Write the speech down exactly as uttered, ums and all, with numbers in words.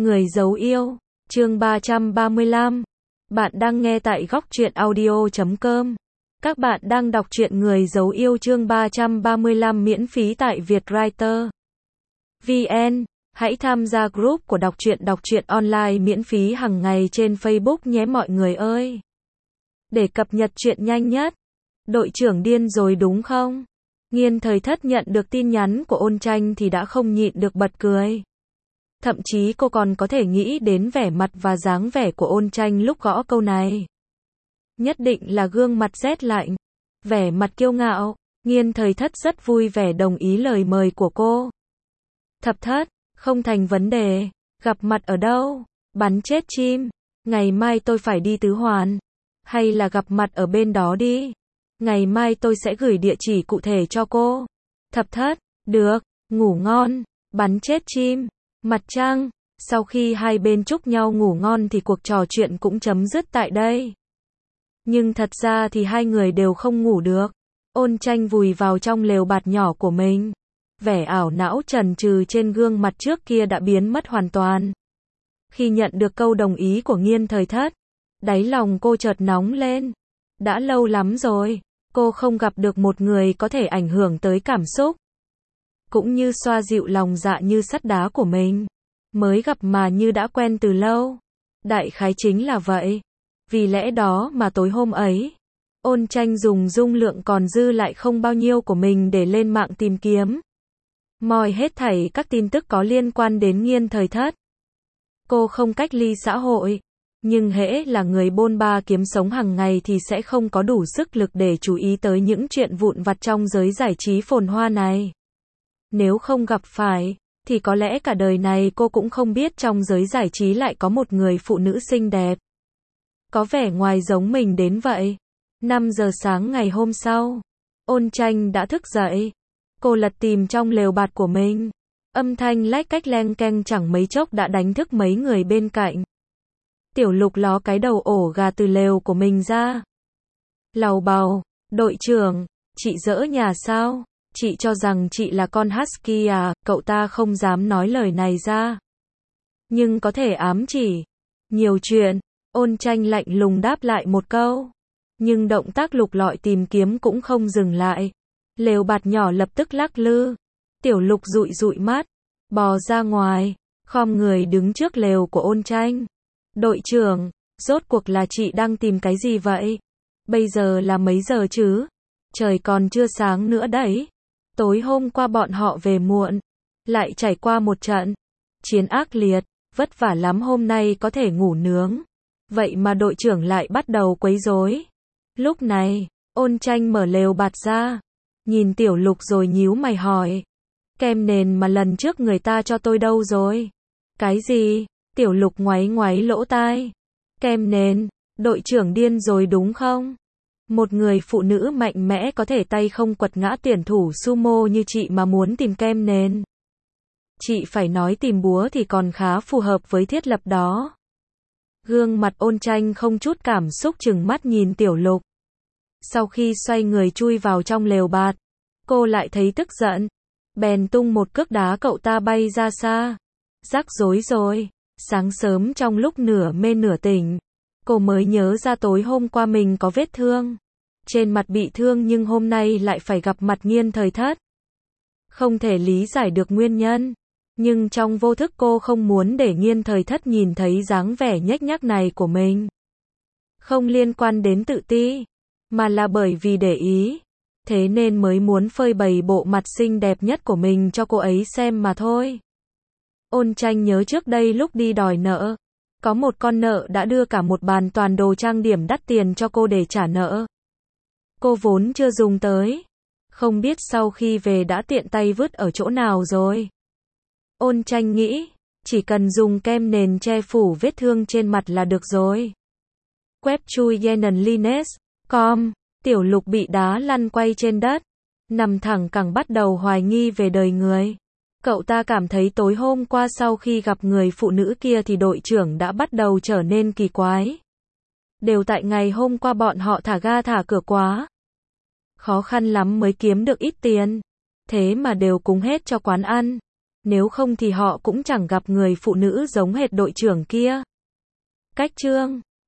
Người giấu yêu, chương ba trăm ba mươi lăm. Bạn đang nghe tại góc truyện audio chấm com. Các bạn đang đọc truyện Người giấu yêu chương ba trăm ba mươi lăm miễn phí tại Vietwriter chấm vn. Hãy tham gia group của đọc truyện đọc truyện online miễn phí hàng ngày trên Facebook nhé mọi người ơi. Để cập nhật truyện nhanh nhất. Đội trưởng điên rồi đúng không? Nghiên Thời Thất nhận được tin nhắn của Ôn Tranh thì đã không nhịn được bật cười. Thậm chí cô còn có thể nghĩ đến vẻ mặt và dáng vẻ của Ôn Tranh lúc gõ câu này. Nhất định là gương mặt rét lạnh, vẻ mặt kiêu ngạo. Nghiên Thời Thất rất vui vẻ đồng ý lời mời của cô. Thập Thất, không thành vấn đề, gặp mặt ở đâu? Bắn chết chim, ngày mai tôi phải đi Tứ Hoàn. Hay là gặp mặt ở bên đó đi. Ngày mai tôi sẽ gửi địa chỉ cụ thể cho cô. Thập Thất, được, ngủ ngon, bắn chết chim. Mặt trăng, sau khi hai bên chúc nhau ngủ ngon thì cuộc trò chuyện cũng chấm dứt tại đây. Nhưng thật ra thì hai người đều không ngủ được. Ôn Tranh vùi vào trong lều bạt nhỏ của mình. Vẻ ảo não chần chừ trên gương mặt trước kia đã biến mất hoàn toàn. Khi nhận được câu đồng ý của Nghiên Thời Thất, đáy lòng cô chợt nóng lên. Đã lâu lắm rồi, cô không gặp được một người có thể ảnh hưởng tới cảm xúc, cũng như xoa dịu lòng dạ như sắt đá của mình. Mới gặp mà như đã quen từ lâu. Đại khái chính là vậy. Vì lẽ đó mà tối hôm ấy, Ôn Tranh dùng dung lượng còn dư lại không bao nhiêu của mình để lên mạng tìm kiếm, moi hết thảy các tin tức có liên quan đến Nghiên Thời Thất. Cô không cách ly xã hội, nhưng hễ là người bôn ba kiếm sống hàng ngày thì sẽ không có đủ sức lực để chú ý tới những chuyện vụn vặt trong giới giải trí phồn hoa này. Nếu không gặp phải, thì có lẽ cả đời này cô cũng không biết trong giới giải trí lại có một người phụ nữ xinh đẹp, có vẻ ngoài giống mình đến vậy. năm giờ sáng ngày hôm sau, Ôn Tranh đã thức dậy. Cô lật tìm trong lều bạt của mình. Âm thanh lách cách leng keng chẳng mấy chốc đã đánh thức mấy người bên cạnh. Tiểu Lục ló cái đầu ổ gà từ lều của mình ra. Lầu bầu, đội trưởng, chị dỡ nhà sao? Chị cho rằng chị là con husky à? Cậu ta không dám nói lời này ra, nhưng có thể ám chỉ. Nhiều chuyện. Ôn Tranh lạnh lùng đáp lại một câu. Nhưng động tác lục lọi tìm kiếm cũng không dừng lại. Lều bạt nhỏ lập tức lắc lư. Tiểu Lục dụi dụi mắt, bò ra ngoài, khom người đứng trước lều của Ôn Tranh. Đội trưởng, rốt cuộc là chị đang tìm cái gì vậy? Bây giờ là mấy giờ chứ? Trời còn chưa sáng nữa đấy. Tối hôm qua bọn họ về muộn, lại trải qua một trận chiến ác liệt, vất vả lắm hôm nay có thể ngủ nướng. Vậy mà đội trưởng lại bắt đầu quấy rối. Lúc này, Ôn Tranh mở lều bạt ra, nhìn Tiểu Lục rồi nhíu mày hỏi. Kem nền mà lần trước người ta cho tôi đâu rồi? Cái gì? Tiểu Lục ngoáy ngoáy lỗ tai. Kem nền, đội trưởng điên rồi đúng không? Một người phụ nữ mạnh mẽ có thể tay không quật ngã tuyển thủ sumo như chị mà muốn tìm kem nền. Chị phải nói tìm búa thì còn khá phù hợp với thiết lập đó. Gương mặt Ôn Tranh không chút cảm xúc trừng mắt nhìn Tiểu Lục. Sau khi xoay người chui vào trong lều bạt, cô lại thấy tức giận. Bèn tung một cước đá cậu ta bay ra xa. Rắc rối rồi. Sáng sớm trong lúc nửa mê nửa tỉnh, cô mới nhớ ra tối hôm qua mình có vết thương. Trên mặt bị thương nhưng hôm nay lại phải gặp mặt Nghiên Thời Thất. Không thể lý giải được nguyên nhân. Nhưng trong vô thức cô không muốn để Nghiên Thời Thất nhìn thấy dáng vẻ nhếch nhác này của mình. Không liên quan đến tự ti, mà là bởi vì để ý. Thế nên mới muốn phơi bày bộ mặt xinh đẹp nhất của mình cho cô ấy xem mà thôi. Ôn Tranh nhớ trước đây lúc đi đòi nợ, có một con nợ đã đưa cả một bàn toàn đồ trang điểm đắt tiền cho cô để trả nợ. Cô vốn chưa dùng tới, không biết sau khi về đã tiện tay vứt ở chỗ nào rồi. Ôn Tranh nghĩ, chỉ cần dùng kem nền che phủ vết thương trên mặt là được rồi. Web chui yenenlines chấm com. Tiểu Lục bị đá lăn quay trên đất, nằm thẳng cẳng bắt đầu hoài nghi về đời người. Cậu ta cảm thấy tối hôm qua sau khi gặp người phụ nữ kia thì đội trưởng đã bắt đầu trở nên kỳ quái. Đều tại ngày hôm qua bọn họ thả ga thả cửa quá. Khó khăn lắm mới kiếm được ít tiền, thế mà đều cúng hết cho quán ăn. Nếu không thì họ cũng chẳng gặp người phụ nữ giống hệt đội trưởng kia. Cách chương